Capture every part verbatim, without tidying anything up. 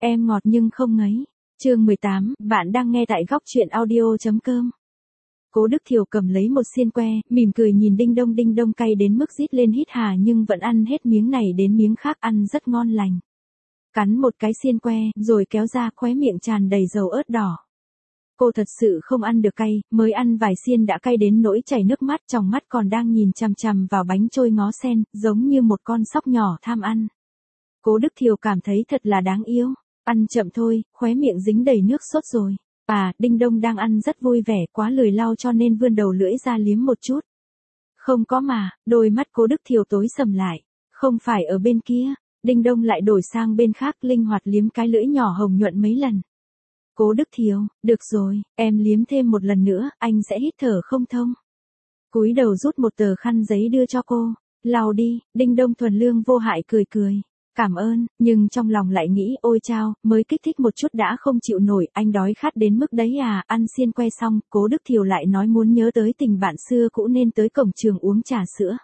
Em ngọt nhưng không ngấy. Chương mười tám, bạn đang nghe tại góc truyện audio chấm com. Cố Đức Thiều cầm lấy một xiên que, mỉm cười nhìn Đinh Đông. Đinh Đông cay đến mức rít lên hít hà nhưng vẫn ăn hết miếng này đến miếng khác, ăn rất ngon lành. Cắn một cái xiên que, rồi kéo ra, khóe miệng tràn đầy dầu ớt đỏ. Cô thật sự không ăn được cay, mới ăn vài xiên đã cay đến nỗi chảy nước mắt, tròng mắt còn đang nhìn chằm chằm vào bánh trôi ngó sen, giống như một con sóc nhỏ tham ăn. Cố Đức Thiều cảm thấy thật là đáng yêu. Ăn chậm thôi, khóe miệng dính đầy nước sốt rồi. À, Đinh Đông đang ăn rất vui vẻ, quá lười lau cho nên vươn đầu lưỡi ra liếm một chút. Không có mà, đôi mắt Cố Đức Thiều tối sầm lại. Không phải ở bên kia. Đinh Đông lại đổi sang bên khác, linh hoạt liếm cái lưỡi nhỏ hồng nhuận mấy lần. Cố Đức Thiều, được rồi, em liếm thêm một lần nữa, anh sẽ hít thở không thông. Cúi đầu rút một tờ khăn giấy đưa cho cô. Lau đi. Đinh Đông thuần lương vô hại cười cười. Cảm ơn, nhưng trong lòng lại nghĩ ôi chao, mới kích thích một chút đã không chịu nổi, anh đói khát đến mức đấy à. Ăn xiên que xong, Cố Đức Thiều lại nói muốn nhớ tới tình bạn xưa cũ nên tới cổng trường uống trà sữa.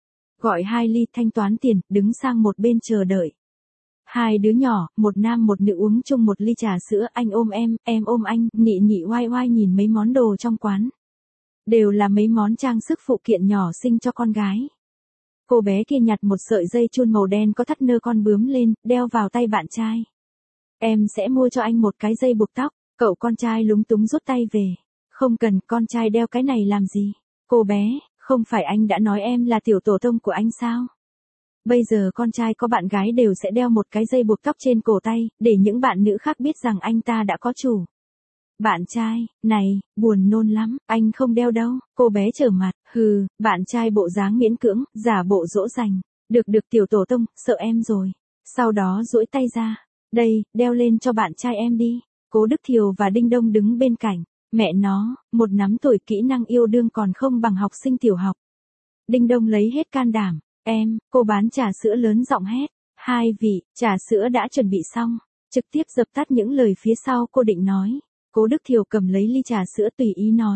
Gọi hai ly, thanh toán tiền, đứng sang một bên chờ đợi. Hai đứa nhỏ, một nam một nữ uống chung một ly trà sữa, anh ôm em, em ôm anh, nị nị oai oai nhìn mấy món đồ trong quán. Đều là mấy món trang sức phụ kiện nhỏ xinh cho con gái. Cô bé kia nhặt một sợi dây chun màu đen có thắt nơ con bướm lên, đeo vào tay bạn trai. Em sẽ mua cho anh một cái dây buộc tóc. Cậu con trai lúng túng rút tay về. Không cần, con trai đeo cái này làm gì? Cô bé, không phải anh đã nói em là tiểu tổ tông của anh sao? Bây giờ con trai có bạn gái đều sẽ đeo một cái dây buộc tóc trên cổ tay, để những bạn nữ khác biết rằng anh ta đã có chủ. Bạn trai, này, buồn nôn lắm, anh không đeo đâu. Cô bé trở mặt, hừ, bạn trai bộ dáng miễn cưỡng, giả bộ dỗ dành. Được được tiểu tổ tông, sợ em rồi. Sau đó duỗi tay ra. Đây, đeo lên cho bạn trai em đi. Cố Đức Thiều và Đinh Đông đứng bên cạnh. Mẹ nó, một nắm tuổi kỹ năng yêu đương còn không bằng học sinh tiểu học. Đinh Đông lấy hết can đảm. Em, cô bán trà sữa lớn giọng hét. Hai vị, trà sữa đã chuẩn bị xong. Trực tiếp dập tắt những lời phía sau cô định nói. Cố Đức Thiều cầm lấy ly trà sữa tùy ý nói.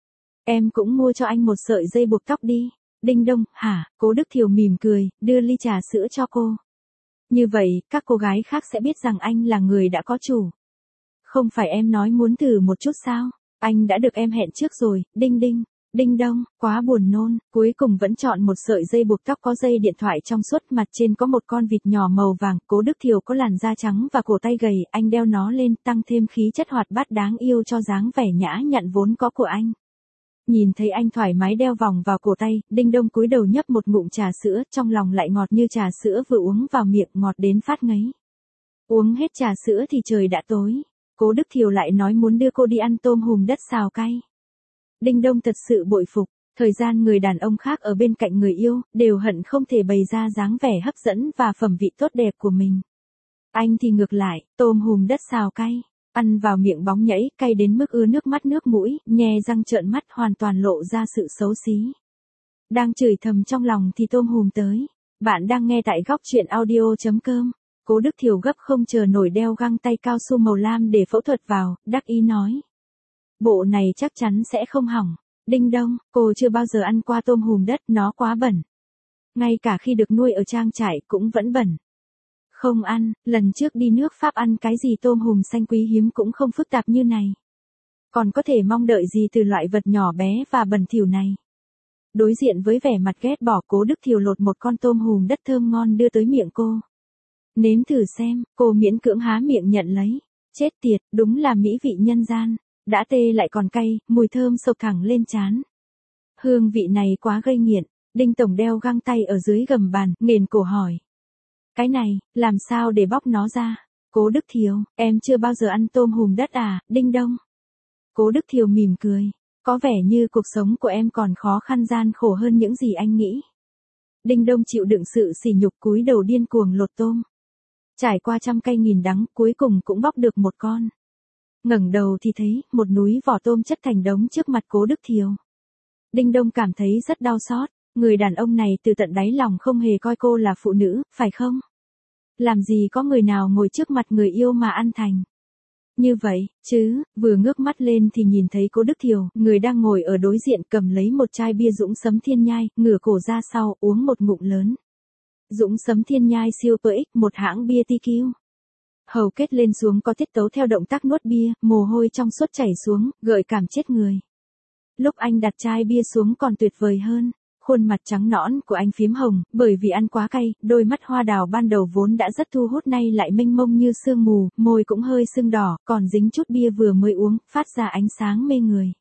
Em cũng mua cho anh một sợi dây buộc tóc đi. Đinh Đông, hả? Cố Đức Thiều mỉm cười, đưa ly trà sữa cho cô. Như vậy, các cô gái khác sẽ biết rằng anh là người đã có chủ. Không phải em nói muốn thử một chút sao? Anh đã được em hẹn trước rồi, Đinh Đinh. Đinh Đông, quá buồn nôn, cuối cùng vẫn chọn một sợi dây buộc tóc có dây điện thoại trong suốt, mặt trên có một con vịt nhỏ màu vàng. Cố Đức Thiều có làn da trắng và cổ tay gầy, anh đeo nó lên, tăng thêm khí chất hoạt bát đáng yêu cho dáng vẻ nhã nhặn vốn có của anh. Nhìn thấy anh thoải mái đeo vòng vào cổ tay, Đinh Đông cúi đầu nhấp một ngụm trà sữa, trong lòng lại ngọt như trà sữa vừa uống vào miệng, ngọt đến phát ngấy. Uống hết trà sữa thì trời đã tối. Cố Đức Thiều lại nói muốn đưa cô đi ăn tôm hùm đất xào cay. Đinh Đông thật sự bội phục, thời gian người đàn ông khác ở bên cạnh người yêu, đều hận không thể bày ra dáng vẻ hấp dẫn và phẩm vị tốt đẹp của mình. Anh thì ngược lại, tôm hùm đất xào cay, ăn vào miệng bóng nhảy, cay đến mức ứa nước mắt nước mũi, nhe răng trợn mắt hoàn toàn lộ ra sự xấu xí. Đang chửi thầm trong lòng thì tôm hùm tới. Bạn đang nghe tại góc truyện audio chấm com. Cố Đức Thiều gấp không chờ nổi đeo găng tay cao su màu lam để phẫu thuật vào, đắc ý nói. Bộ này chắc chắn sẽ không hỏng. Đinh Đông, cô chưa bao giờ ăn qua tôm hùm đất, nó quá bẩn. Ngay cả khi được nuôi ở trang trại cũng vẫn bẩn. Không ăn, lần trước đi nước Pháp ăn cái gì tôm hùm xanh quý hiếm cũng không phức tạp như này. Còn có thể mong đợi gì từ loại vật nhỏ bé và bẩn thỉu này. Đối diện với vẻ mặt ghét bỏ, Cố Đức Thiều lột một con tôm hùm đất thơm ngon đưa tới miệng cô. Nếm thử xem, cô miễn cưỡng há miệng nhận lấy. Chết tiệt, đúng là mỹ vị nhân gian. Đã tê lại còn cay, mùi thơm sộc thẳng lên trán. Hương vị này quá gây nghiện. Đinh Tổng đeo găng tay ở dưới gầm bàn, nghền cổ hỏi. Cái này, làm sao để bóc nó ra? Cố Đức Thiều, em chưa bao giờ ăn tôm hùm đất à, Đinh Đông? Cố Đức Thiều mỉm cười. Có vẻ như cuộc sống của em còn khó khăn gian khổ hơn những gì anh nghĩ. Đinh Đông chịu đựng sự sỉ nhục cúi đầu điên cuồng lột tôm. Trải qua trăm cay nghìn đắng, cuối cùng cũng bóc được một con. Ngẩng đầu thì thấy, một núi vỏ tôm chất thành đống trước mặt Cố Đức Thiều. Đinh Đông cảm thấy rất đau xót, người đàn ông này từ tận đáy lòng không hề coi cô là phụ nữ, phải không? Làm gì có người nào ngồi trước mặt người yêu mà ăn thành. Như vậy, chứ, vừa ngước mắt lên thì nhìn thấy Cố Đức Thiều, người đang ngồi ở đối diện cầm lấy một chai bia Dũng Sấm Thiên Nhai, ngửa cổ ra sau, uống một ngụm lớn. Dũng Sấm Thiên Nhai Super X, một hãng bia tê quy. Hầu kết lên xuống có tiết tấu theo động tác nuốt bia, mồ hôi trong suốt chảy xuống, gợi cảm chết người. Lúc anh đặt chai bia xuống còn tuyệt vời hơn. Khuôn mặt trắng nõn của anh phím hồng, bởi vì ăn quá cay, đôi mắt hoa đào ban đầu vốn đã rất thu hút nay lại mênh mông như sương mù, môi cũng hơi sưng đỏ, còn dính chút bia vừa mới uống, phát ra ánh sáng mê người.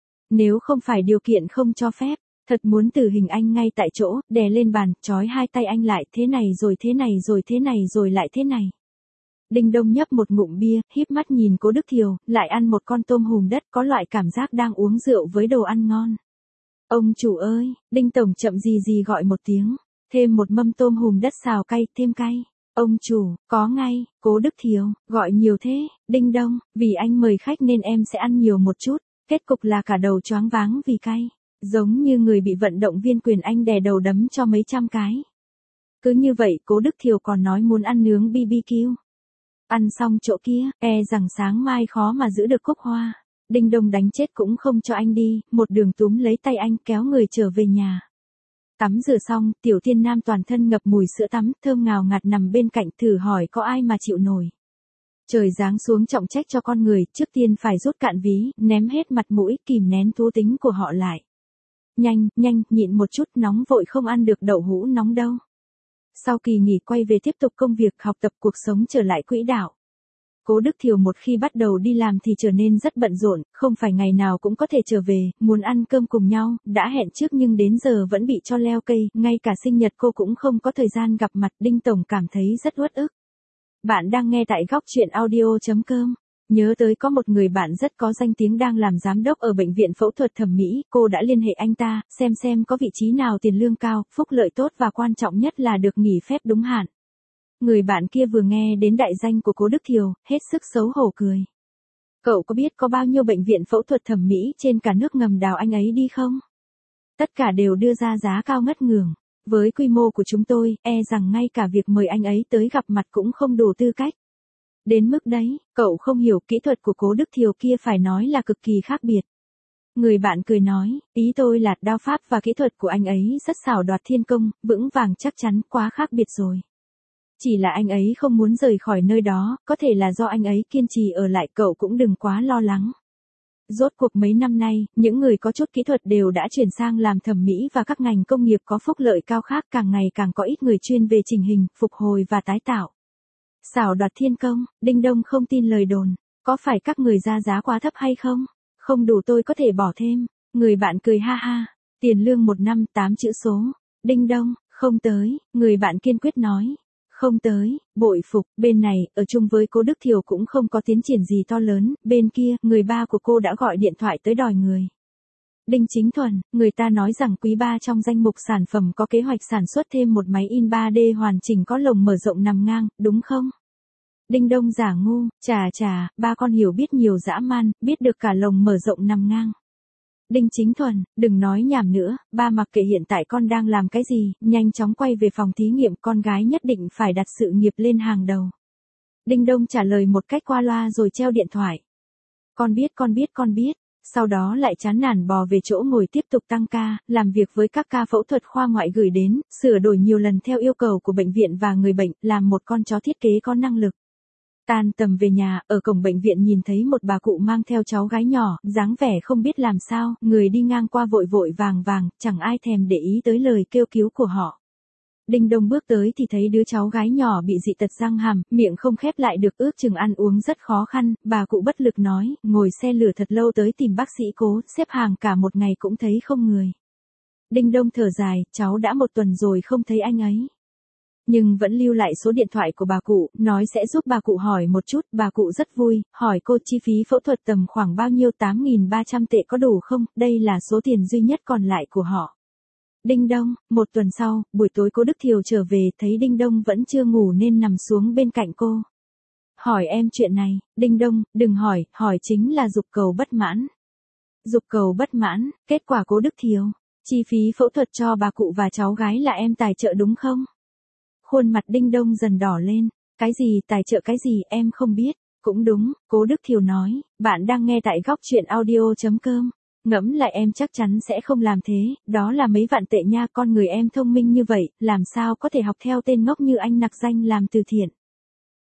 Nếu không phải điều kiện không cho phép, thật muốn tử hình anh ngay tại chỗ, đè lên bàn, trói hai tay anh lại, thế này rồi thế này rồi thế này rồi lại thế này. Đinh Đông nhấp một ngụm bia, híp mắt nhìn Cố Đức Thiều, lại ăn một con tôm hùm đất, có loại cảm giác đang uống rượu với đồ ăn ngon. Ông chủ ơi, Đinh Tổng chậm gì gì gọi một tiếng, thêm một mâm tôm hùm đất xào cay, thêm cay. Ông chủ, có ngay, Cố Đức Thiều, gọi nhiều thế, Đinh Đông, vì anh mời khách nên em sẽ ăn nhiều một chút, kết cục là cả đầu choáng váng vì cay, giống như người bị vận động viên quyền Anh đè đầu đấm cho mấy trăm cái. Cứ như vậy Cố Đức Thiều còn nói muốn ăn nướng bê bê kiu. Ăn xong chỗ kia, e rằng sáng mai khó mà giữ được cúc hoa. Đinh Đông đánh chết cũng không cho anh đi, một đường túm lấy tay anh kéo người trở về nhà. Tắm rửa xong, Tiểu Thiên Nam toàn thân ngập mùi sữa tắm, thơm ngào ngạt nằm bên cạnh thử hỏi có ai mà chịu nổi. Trời giáng xuống trọng trách cho con người, trước tiên phải rút cạn ví, ném hết mặt mũi, kìm nén thú tính của họ lại. Nhanh, nhanh, nhịn một chút, nóng vội không ăn được đậu hũ nóng đâu. Sau kỳ nghỉ quay về tiếp tục công việc, học tập, cuộc sống trở lại quỹ đạo. Cố Đức Thiều một khi bắt đầu đi làm thì trở nên rất bận rộn, không phải ngày nào cũng có thể trở về, muốn ăn cơm cùng nhau, đã hẹn trước nhưng đến giờ vẫn bị cho leo cây, ngay cả sinh nhật cô cũng không có thời gian gặp mặt, Đinh Tổng cảm thấy rất uất ức. Bạn đang nghe tại góc truyện audio chấm com. Nhớ tới có một người bạn rất có danh tiếng đang làm giám đốc ở bệnh viện phẫu thuật thẩm mỹ, cô đã liên hệ anh ta, xem xem có vị trí nào tiền lương cao, phúc lợi tốt và quan trọng nhất là được nghỉ phép đúng hạn. Người bạn kia vừa nghe đến đại danh của Cố Đức Thiều, hết sức xấu hổ cười. Cậu có biết có bao nhiêu bệnh viện phẫu thuật thẩm mỹ trên cả nước ngầm đào anh ấy đi không? Tất cả đều đưa ra giá cao ngất ngưởng. Với quy mô của chúng tôi, e rằng ngay cả việc mời anh ấy tới gặp mặt cũng không đủ tư cách. Đến mức đấy, cậu không hiểu kỹ thuật của Cố Đức Thiều kia phải nói là cực kỳ khác biệt. Người bạn cười nói, ý tôi là đao pháp và kỹ thuật của anh ấy rất xảo đoạt thiên công, vững vàng chắc chắn, quá khác biệt rồi. Chỉ là anh ấy không muốn rời khỏi nơi đó, có thể là do anh ấy kiên trì ở lại, cậu cũng đừng quá lo lắng. Rốt cuộc mấy năm nay, những người có chút kỹ thuật đều đã chuyển sang làm thẩm mỹ và các ngành công nghiệp có phúc lợi cao khác, càng ngày càng có ít người chuyên về chỉnh hình, phục hồi và tái tạo. Xảo đoạt thiên công, Đinh Đông không tin lời đồn, có phải các người ra giá quá thấp hay không? Không đủ tôi có thể bỏ thêm. Người bạn cười ha ha, tiền lương một năm tám chữ số. Đinh Đông, không tới, người bạn kiên quyết nói. Không tới, bội phục, bên này, ở chung với Cố Đức Thiều cũng không có tiến triển gì to lớn, bên kia, người ba của cô đã gọi điện thoại tới đòi người. Đinh Chính Thuần, người ta nói rằng quý ba trong danh mục sản phẩm có kế hoạch sản xuất thêm một máy in ba D hoàn chỉnh có lồng mở rộng nằm ngang, đúng không? Đinh Đông giả ngu, chà chà, ba con hiểu biết nhiều dã man, biết được cả lồng mở rộng nằm ngang. Đinh Chính Thuần, đừng nói nhảm nữa, ba mặc kệ hiện tại con đang làm cái gì, nhanh chóng quay về phòng thí nghiệm, con gái nhất định phải đặt sự nghiệp lên hàng đầu. Đinh Đông trả lời một cách qua loa rồi treo điện thoại. Con biết con biết con biết, sau đó lại chán nản bò về chỗ ngồi tiếp tục tăng ca, làm việc với các ca phẫu thuật khoa ngoại gửi đến, sửa đổi nhiều lần theo yêu cầu của bệnh viện và người bệnh, làm một con chó thiết kế có năng lực. Tan tầm về nhà, ở cổng bệnh viện nhìn thấy một bà cụ mang theo cháu gái nhỏ, dáng vẻ không biết làm sao, người đi ngang qua vội vội vàng vàng, chẳng ai thèm để ý tới lời kêu cứu của họ. Đinh Đông bước tới thì thấy đứa cháu gái nhỏ bị dị tật răng hàm, miệng không khép lại được, ước chừng ăn uống rất khó khăn, bà cụ bất lực nói, ngồi xe lửa thật lâu tới tìm bác sĩ Cố, xếp hàng cả một ngày cũng thấy không người. Đinh Đông thở dài, cháu đã một tuần rồi không thấy anh ấy. Nhưng vẫn lưu lại số điện thoại của bà cụ, nói sẽ giúp bà cụ hỏi một chút, bà cụ rất vui, hỏi cô chi phí phẫu thuật tầm khoảng bao nhiêu, tám nghìn ba trăm tệ có đủ không, đây là số tiền duy nhất còn lại của họ. Đinh Đông, một tuần sau, buổi tối Cố Đức Thiều trở về, thấy Đinh Đông vẫn chưa ngủ nên nằm xuống bên cạnh cô. Hỏi em chuyện này, Đinh Đông, đừng hỏi, hỏi chính là dục cầu bất mãn. Dục cầu bất mãn, kết quả Cố Đức Thiều, chi phí phẫu thuật cho bà cụ và cháu gái là em tài trợ đúng không? Khuôn mặt Đinh Đông dần đỏ lên, cái gì tài trợ cái gì em không biết, cũng đúng, Cố Đức Thiều nói, bạn đang nghe tại góc truyện audio chấm com. Ngẫm lại em chắc chắn sẽ không làm thế, đó là mấy vạn tệ nha, con người em thông minh như vậy, làm sao có thể học theo tên ngốc như anh nặc danh làm từ thiện.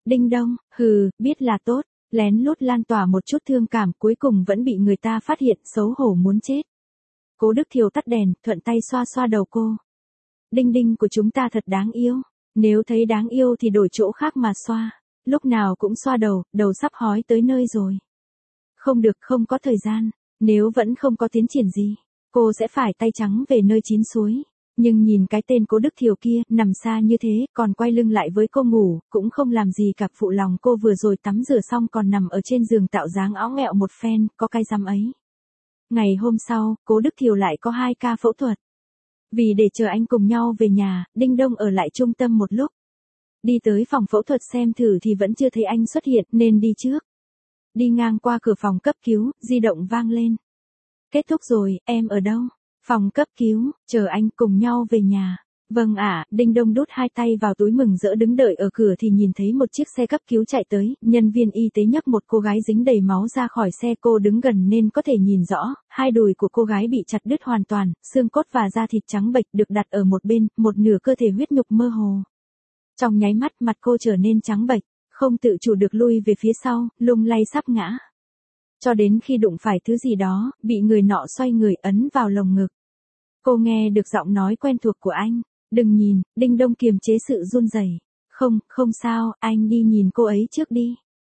Đinh Đông, hừ, biết là tốt, lén lút lan tỏa một chút thương cảm cuối cùng vẫn bị người ta phát hiện xấu hổ muốn chết. Cố Đức Thiều tắt đèn, thuận tay xoa xoa đầu cô. Đinh Đinh của chúng ta thật đáng yêu, nếu thấy đáng yêu thì đổi chỗ khác mà xoa, lúc nào cũng xoa đầu, đầu sắp hói tới nơi rồi. Không được, không có thời gian, nếu vẫn không có tiến triển gì, cô sẽ phải tay trắng về nơi chín suối. Nhưng nhìn cái tên Cố Đức Thiều kia, nằm xa như thế, còn quay lưng lại với cô ngủ, cũng không làm gì cả, phụ lòng cô vừa rồi tắm rửa xong còn nằm ở trên giường tạo dáng óng ẹo một phen, có cái dám ấy. Ngày hôm sau, Cố Đức Thiều lại có hai ca phẫu thuật. Vì để chờ anh cùng nhau về nhà, Đinh Đông ở lại trung tâm một lúc. Đi tới phòng phẫu thuật xem thử thì vẫn chưa thấy anh xuất hiện nên đi trước. Đi ngang qua cửa phòng cấp cứu, di động vang lên. Kết thúc rồi, em ở đâu? Phòng cấp cứu, chờ anh cùng nhau về nhà. Vâng ạ, Đinh Đông đút hai tay vào túi mừng rỡ đứng đợi ở cửa thì nhìn thấy một chiếc xe cấp cứu chạy tới, nhân viên y tế nhấc một cô gái dính đầy máu ra khỏi xe, cô đứng gần nên có thể nhìn rõ, hai đùi của cô gái bị chặt đứt hoàn toàn, xương cốt và da thịt trắng bệch được đặt ở một bên, một nửa cơ thể huyết nhục mơ hồ. Trong nháy mắt mặt cô trở nên trắng bệch, không tự chủ được lui về phía sau, lung lay sắp ngã. Cho đến khi đụng phải thứ gì đó, bị người nọ xoay người ấn vào lồng ngực. Cô nghe được giọng nói quen thuộc của anh. Đừng nhìn, Đinh Đông kiềm chế sự run rẩy. Không, không sao, anh đi nhìn cô ấy trước đi.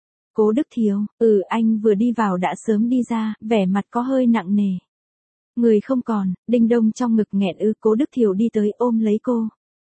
Cố Đức Thiều, ừ anh vừa đi vào đã sớm đi ra, vẻ mặt có hơi nặng nề. Người không còn, Đinh Đông trong ngực nghẹn ư. Cố Đức Thiều đi tới ôm lấy cô.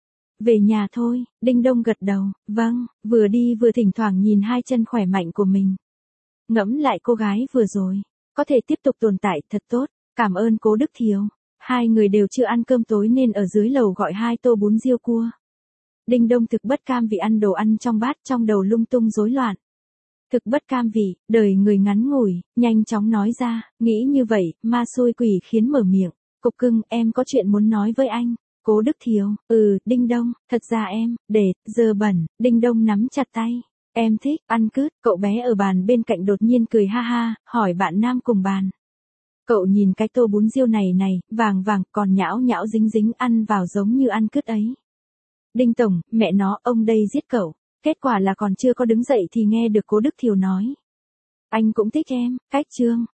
Về nhà thôi, Đinh Đông gật đầu, vâng, vừa đi vừa thỉnh thoảng nhìn hai chân khỏe mạnh của mình. Ngẫm lại cô gái vừa rồi, có thể tiếp tục tồn tại thật tốt, cảm ơn Cố Đức Thiều. Hai người đều chưa ăn cơm tối nên ở dưới lầu gọi hai tô bún riêu cua. Đinh Đông thực bất cam vì ăn đồ ăn trong bát, trong đầu lung tung rối loạn. Thực bất cam vì, đời người ngắn ngủi, nhanh chóng nói ra, nghĩ như vậy, ma xui quỷ khiến mở miệng. Cục cưng, em có chuyện muốn nói với anh. Cố Đức Thiều, ừ, Đinh Đông, thật ra em, để, giờ bẩn, Đinh Đông nắm chặt tay. Em thích, ăn cứt, cậu bé ở bàn bên cạnh đột nhiên cười ha ha, hỏi bạn nam cùng bàn. Cậu nhìn cái tô bún riêu này này, vàng vàng, còn nhão nhão dính dính ăn vào giống như ăn cứt ấy. Đinh Tổng, mẹ nó, ông đây giết cậu. Kết quả là còn chưa có đứng dậy thì nghe được Cố Đức Thiều nói. Anh cũng thích em, cách trương.